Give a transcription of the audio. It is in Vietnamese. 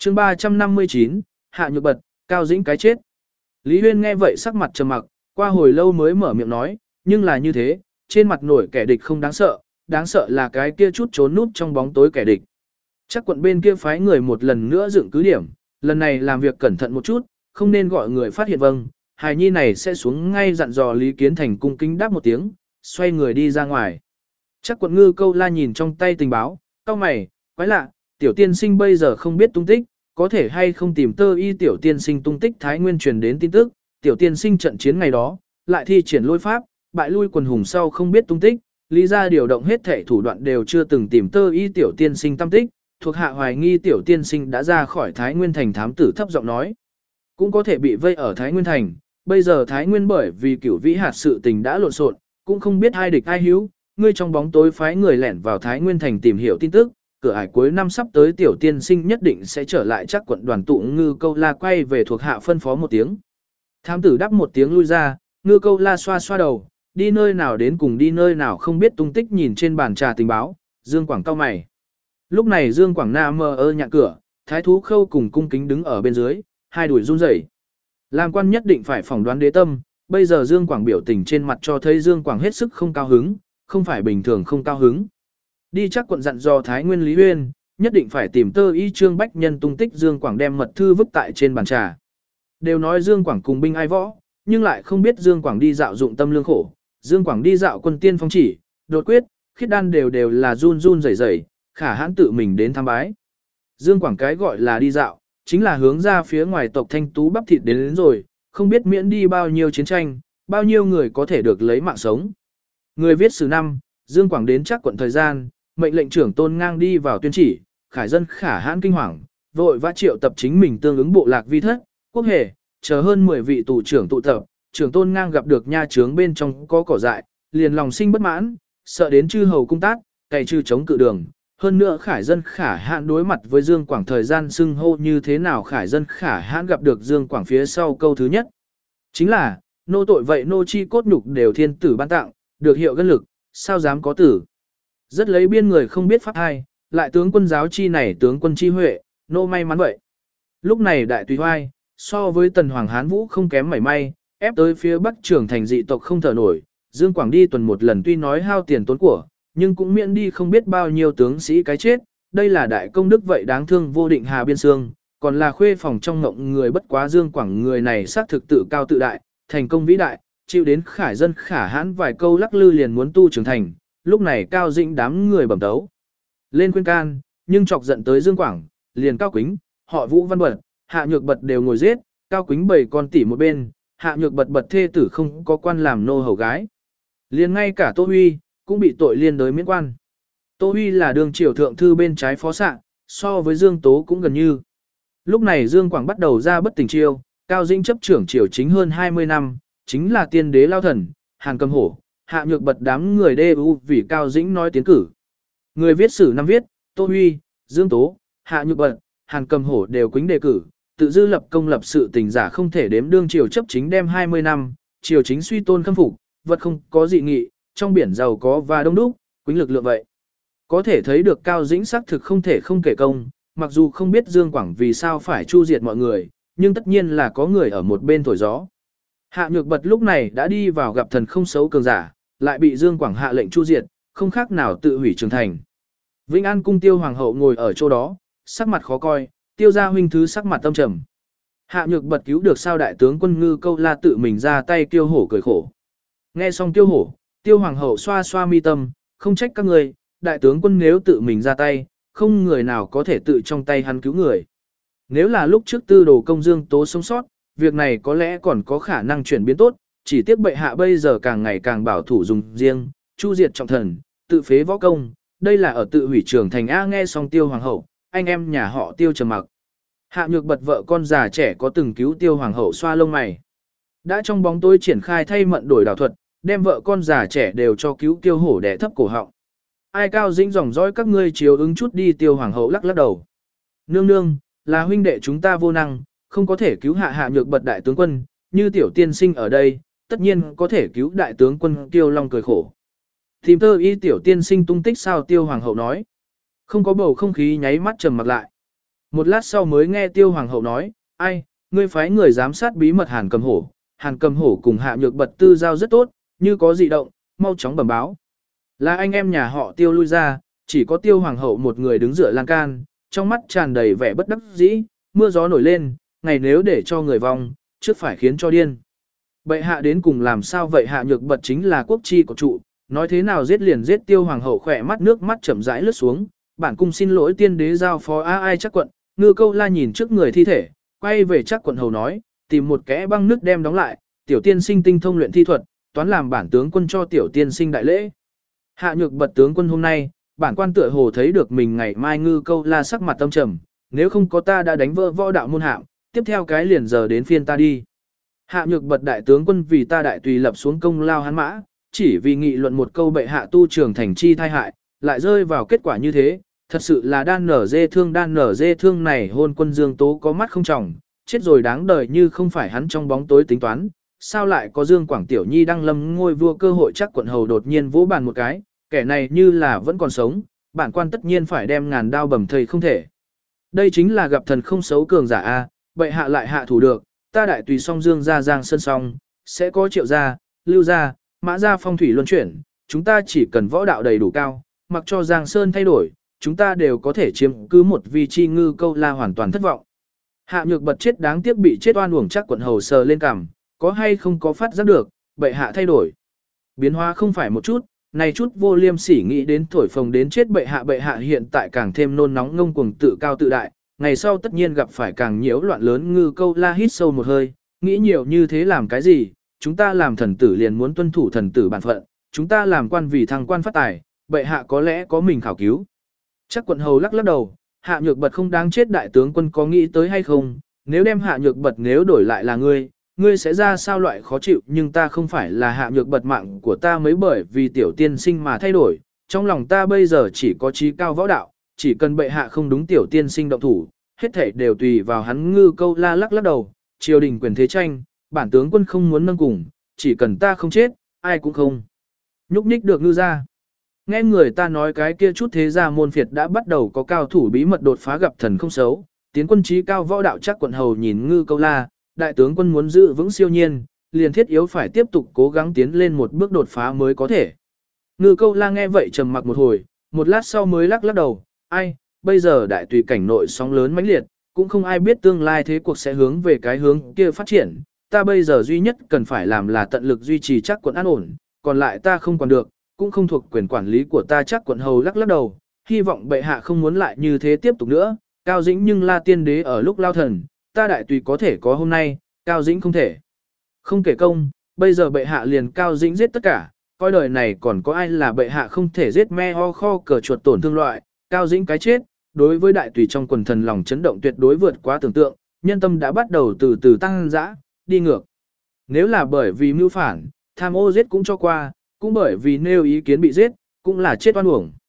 chương 359, Hạ Nhược Bật, Cao Dĩnh cái chết. Lý Huyên nghe vậy sắc mặt trầm mặc, qua hồi lâu mới mở miệng nói, nhưng là như thế, trên mặt nổi kẻ địch không đáng sợ là cái kia chút trốn núp trong bóng tối kẻ địch. Chắc quận bên kia phái người một lần nữa dựng cứ điểm, lần này làm việc cẩn thận một chút, không nên gọi người phát hiện vâng. Hài nhi này sẽ xuống ngay dặn dò Lý Kiến Thành cung kính đáp một tiếng, xoay người đi ra ngoài. Chắc quận Ngư Câu La nhìn trong tay tình báo, cau mày, quái lạ, tiểu tiên sinh bây giờ không biết tung tích, có thể hay không tìm tơ y tiểu tiên sinh tung tích Thái Nguyên truyền đến tin tức, tiểu tiên sinh trận chiến ngày đó, lại thi triển lôi pháp, bại lui quần hùng sau không biết tung tích, lý ra điều động hết thể thủ đoạn đều chưa từng tìm tơ y tiểu tiên sinh tâm tích, thuộc hạ hoài nghi tiểu tiên sinh đã ra khỏi Thái Nguyên thành. Thám tử thấp giọng nói, cũng có thể bị vây ở Thái Nguyên thành, bây giờ Thái Nguyên bởi vì cửu vĩ hạt sự tình đã lộn xộn, cũng không biết ai địch ai hữu, ngươi trong bóng tối phái người lẻn vào Thái Nguyên thành tìm hiểu tin tức, cửa ải cuối năm sắp tới tiểu tiên sinh nhất định sẽ trở lại. Chắc quận đoàn tụ Ngư Câu La quay về thuộc hạ phân phó một tiếng. Thám tử đáp một tiếng lui ra, Ngư Câu La xoa xoa đầu, đi nơi nào đến cùng đi nơi nào không biết tung tích. Nhìn trên bàn trà tình báo, Dương Quảng cau mày. Lúc này Dương Quảng Nam mơ ơ nhạc cửa, Thái Thú Khâu cùng cung kính đứng ở bên dưới, hai đùi run rẩy. Làm quan nhất định phải phỏng đoán đế tâm, bây giờ Dương Quảng biểu tình trên mặt cho thấy Dương Quảng hết sức không cao hứng, không phải bình thường không cao hứng. Đi chắc quận dặn dò Thái Nguyên Lý Huyên, nhất định phải tìm tơ y Trương Bách Nhân tung tích. Dương Quảng đem mật thư vứt tại trên bàn trà. Đều nói Dương Quảng cùng binh ai võ, nhưng lại không biết Dương Quảng đi dạo dụng tâm lương khổ. Dương Quảng đi dạo quân tiên phong chỉ, đột quyết, khiết đan đều là run run rẩy rẩy, khả hãn tự mình đến thăm bái. Dương Quảng cái gọi là đi dạo, chính là hướng ra phía ngoài tộc Thanh Tú bắp thịt đến rồi, không biết miễn đi bao nhiêu chiến tranh, bao nhiêu người có thể được lấy mạng sống. Người viết sử năm, Dương Quảng đến chắc quận thời gian, mệnh lệnh trưởng Tôn Ngang đi vào tuyên chỉ, khải dân khả hãn kinh hoàng, vội vã triệu tập chính mình tương ứng bộ lạc vi thất, quốc hệ, chờ hơn 10 vị tù trưởng tụ tập, trưởng Tôn Ngang gặp được nha trướng bên trong có cỏ dại, liền lòng sinh bất mãn, sợ đến chư hầu cung tác, cày trừ chống cự đường. Hơn nữa khải dân khả hãn đối mặt với Dương Quảng thời gian xưng hô như thế nào. Khải dân khả hãn gặp được Dương Quảng phía sau câu thứ nhất chính là, nô tội vậy nô chi cốt nhục đều thiên tử ban tặng, được hiệu gân lực, sao dám có tử. Rất lấy biên người không biết pháp hay, lại tướng quân giáo chi này tướng quân chi huệ, nô may mắn vậy. Lúc này đại tùy hoai, so với tần hoàng Hán Vũ không kém mảy may, ép tới phía bắc trưởng thành dị tộc không thở nổi. Dương Quảng đi tuần một lần tuy nói hao tiền tốn của, nhưng cũng miễn đi không biết bao nhiêu tướng sĩ cái chết, đây là đại công đức vậy đáng thương vô định hà biên xương, còn là khuê phòng trong ngộng người. Bất quá Dương Quảng người này xác thực tự cao tự đại, thành công vĩ đại, chịu đến khải dân khả hãn vài câu lắc lư liền muốn tu trưởng thành. Lúc này Cao Dĩnh đám người bẩm tấu lên khuyên can, nhưng chọc giận tới Dương Quảng, liền Cao Quýnh, họ Vũ Văn Bật, Hạ Nhược Bật đều ngồi giết. Cao Quýnh bầy con tỉ một bên, Hạ Nhược Bật thê tử không có quan làm nô hầu gái, liền ngay cả Tô Huy cũng bị tội liên đới miễn quan. Tô Huy là đường triều thượng thư bên trái phó sạ, so với Dương Tố cũng gần như. Lúc này Dương Quảng bắt đầu ra bất tình chiêu, Cao Dĩnh chấp trưởng triều chính hơn 20 năm, chính là tiên đế lao thần, Hàn Cầm Hổ, Hạ Nhược Bật đám người đu vì Cao Dĩnh nói tiến cử. Người viết sử năm viết, Tô Huy, Dương Tố, Hạ Nhược Bật, Hàn Cầm Hổ đều quýnh đề cử, tự dư lập công lập sự tình giả không thể đếm. Đương triều chấp chính đem 20 năm, triều chính suy tôn khâm phục, vật không có dị nghị, trong biển giàu có và đông đúc, quýnh lực lượng vậy. Có thể thấy được Cao Dĩnh xác thực không thể không kể công, mặc dù không biết Dương Quảng vì sao phải chu diệt mọi người, nhưng tất nhiên là có người ở một bên thổi gió. Hạ Nhược Bật lúc này đã đi vào gặp thần không xấu cường giả, lại bị Dương Quảng hạ lệnh chu diệt, không khác nào tự hủy trường thành. Vĩnh An cung Tiêu hoàng hậu ngồi ở chỗ đó, sắc mặt khó coi, Tiêu gia huynh thứ sắc mặt tâm trầm. Hạ Nhược Bật cứu được sao đại tướng quân Ngư Câu La tự mình ra tay. Tiêu hổ cười khổ. Nghe xong Tiêu hổ, Tiêu hoàng hậu xoa xoa mi tâm, không trách các người, đại tướng quân nếu tự mình ra tay, không người nào có thể tự trong tay hắn cứu người. Nếu là lúc trước Tư Đồ công Dương Tố sống sót, việc này có lẽ còn có khả năng chuyển biến tốt, chỉ tiếc bệ hạ bây giờ càng ngày càng bảo thủ dùng riêng, chu diệt trọng thần, tự phế võ công, đây là ở tự hủy trường thành. A. Nghe xong Tiêu hoàng hậu, anh em nhà họ Tiêu trầm mặc. Hạ Nhược Bật vợ con già trẻ có từng cứu Tiêu hoàng hậu xoa lông mày. Đã trong bóng tối triển khai thay mận đổi đảo thuật, đem vợ con già trẻ đều cho cứu Tiêu hổ đẻ thấp cổ họng. Ai Cao Dĩnh dòng dõi các ngươi chiếu ứng chút đi. Tiêu hoàng hậu lắc lắc đầu. Nương nương, là huynh đệ chúng ta vô năng, không có thể cứu Hạ Nhược Bật đại tướng quân, như tiểu tiên sinh ở đây, tất nhiên có thể cứu đại tướng quân. Tiêu Long cười khổ. Tìm tơ y tiểu tiên sinh tung tích sao? Tiêu hoàng hậu nói. Không có bầu không khí nháy mắt trầm mặc lại. Một lát sau mới nghe Tiêu Hoàng hậu nói, ai, ngươi phái người giám sát bí mật Hàn Cầm Hổ cùng Hạ Nhược Bật tư giao rất tốt, như có dị động, mau chóng bẩm báo. Là anh em nhà họ Tiêu lui ra, chỉ có Tiêu Hoàng hậu một người đứng dựa lan can, trong mắt tràn đầy vẻ bất đắc dĩ, mưa gió nổi lên, ngày nếu để cho người vong, trước phải khiến cho điên. Bệ hạ đến cùng làm sao vậy? Hạ Nhược Bật chính là quốc chi của trụ, nói thế nào giết liền giết. Tiêu Hoàng hậu khỏe mắt nước mắt chậm rãi lướt xuống, bản cung xin lỗi tiên đế giao phó ai Trắc Quận. Ngư Câu La nhìn trước người thi thể, quay về Trắc Quận hầu nói, tìm một kẽ băng nước đem đóng lại, tiểu tiên sinh tinh thông luyện thi thuật, toán làm bản tướng quân cho tiểu tiên sinh đại lễ. Hạ Nhược Bật tướng quân hôm nay, bản quan tựa hồ thấy được mình ngày mai Ngư Câu La sắc mặt tâm trầm, nếu không có ta đã đánh vỡ võ đạo môn hạm, tiếp theo cái liền giờ đến phiên ta đi. Hạ Nhược Bật đại tướng quân vì ta đại tùy lập xuống công lao hắn mã, chỉ vì nghị luận một câu bệ hạ tu trường thành chi thai hại, lại rơi vào kết quả như thế, thật sự là đan nở dê thương này hôn quân Dương Tố có mắt không trọng, chết rồi đáng đời như không phải hắn trong bóng tối tính toán, sao lại có Dương Quảng Tiểu Nhi đăng lâm ngôi vua cơ hội. Chắc quận hầu đột nhiên vỗ bàn một cái, kẻ này như là vẫn còn sống, bản quan tất nhiên phải đem ngàn đao bầm thây không thể. Đây chính là gặp thần không xấu cường giả a, bệ hạ lại hạ thủ được, ta đại tùy song Dương ra Giang Sơn song, sẽ có Triệu gia, Lưu gia, Mã gia phong thủy luân chuyển, chúng ta chỉ cần võ đạo đầy đủ cao, mặc cho Giang Sơn thay đổi, chúng ta đều có thể chiếm cứ một vị chi. Ngư Câu La hoàn toàn thất vọng. Hạ Nhược Bật chết đáng tiếc bị chết oan uổng. Chắc quận hầu sờ lên cằm, có hay không có phát giác được, bệ hạ thay đổi. Biến hóa không phải một chút, này chút vô liêm sỉ nghĩ đến thổi phồng đến chết bệ hạ hiện tại càng thêm nôn nóng ngông cuồng tự cao tự đại, ngày sau tất nhiên gặp phải càng nhiễu loạn lớn. Ngư Câu La hít sâu một hơi, nghĩ nhiều như thế làm cái gì, chúng ta làm thần tử liền muốn tuân thủ thần tử bản phận, chúng ta làm quan vì thăng quan phát tài, bệ hạ có lẽ có mình khảo cứu. Chắc quận hầu lắc lắc đầu, Hạ Nhược Bật không đáng chết. Đại tướng quân có nghĩ tới hay không, nếu đem Hạ Nhược Bật nếu đổi lại là ngươi sẽ ra sao loại khó chịu. Nhưng ta không phải là Hạ Nhược Bật, mạng của ta mới bởi vì tiểu tiên sinh mà thay đổi, trong lòng ta bây giờ chỉ có chí cao võ đạo, chỉ cần bệ hạ không đúng tiểu tiên sinh động thủ, hết thảy đều tùy vào hắn. Ngư Câu La lắc lắc đầu, triều đình quyền thế tranh, bản tướng quân không muốn nâng cùng, chỉ cần ta không chết, ai cũng không nhúc nhích được Ngư gia. Nghe người ta nói cái kia chút thế gia môn phiệt đã bắt đầu có cao thủ bí mật đột phá gặp thần không xấu, tiến quân trí cao võ đạo. Chắc quận hầu nhìn Ngư Câu La, đại tướng quân muốn giữ vững siêu nhiên, liền thiết yếu phải tiếp tục cố gắng tiến lên một bước đột phá mới có thể. Ngư Câu La nghe vậy trầm mặc một hồi, một lát sau mới lắc lắc đầu, ai, bây giờ đại tùy cảnh nội sóng lớn mãnh liệt, cũng không ai biết tương lai thế cuộc sẽ hướng về cái hướng kia phát triển, ta bây giờ duy nhất cần phải làm là tận lực duy trì Chắc quận an ổn, còn lại ta không quản được, cũng không thuộc quyền quản lý của ta. Chắc quận hầu lắc lắc đầu, hy vọng bệ hạ không muốn lại như thế tiếp tục nữa. Cao Dĩnh nhưng La tiên đế ở lúc lao thần, ta đại tùy có thể có hôm nay, Cao Dĩnh không thể. Không kể công, bây giờ bệ hạ liền Cao Dĩnh giết tất cả, coi đời này còn có ai là bệ hạ không thể giết. Me ho kho cờ chuột tổn thương loại, Cao Dĩnh cái chết, đối với đại tùy trong quần thần lòng chấn động tuyệt đối vượt quá tưởng tượng, nhân tâm đã bắt đầu từ từ tăng dã, đi ngược. Nếu là bởi vì mưu phản, tham ô giết cũng cho qua, cũng bởi vì nêu ý kiến bị giết, cũng là chết oan uổng.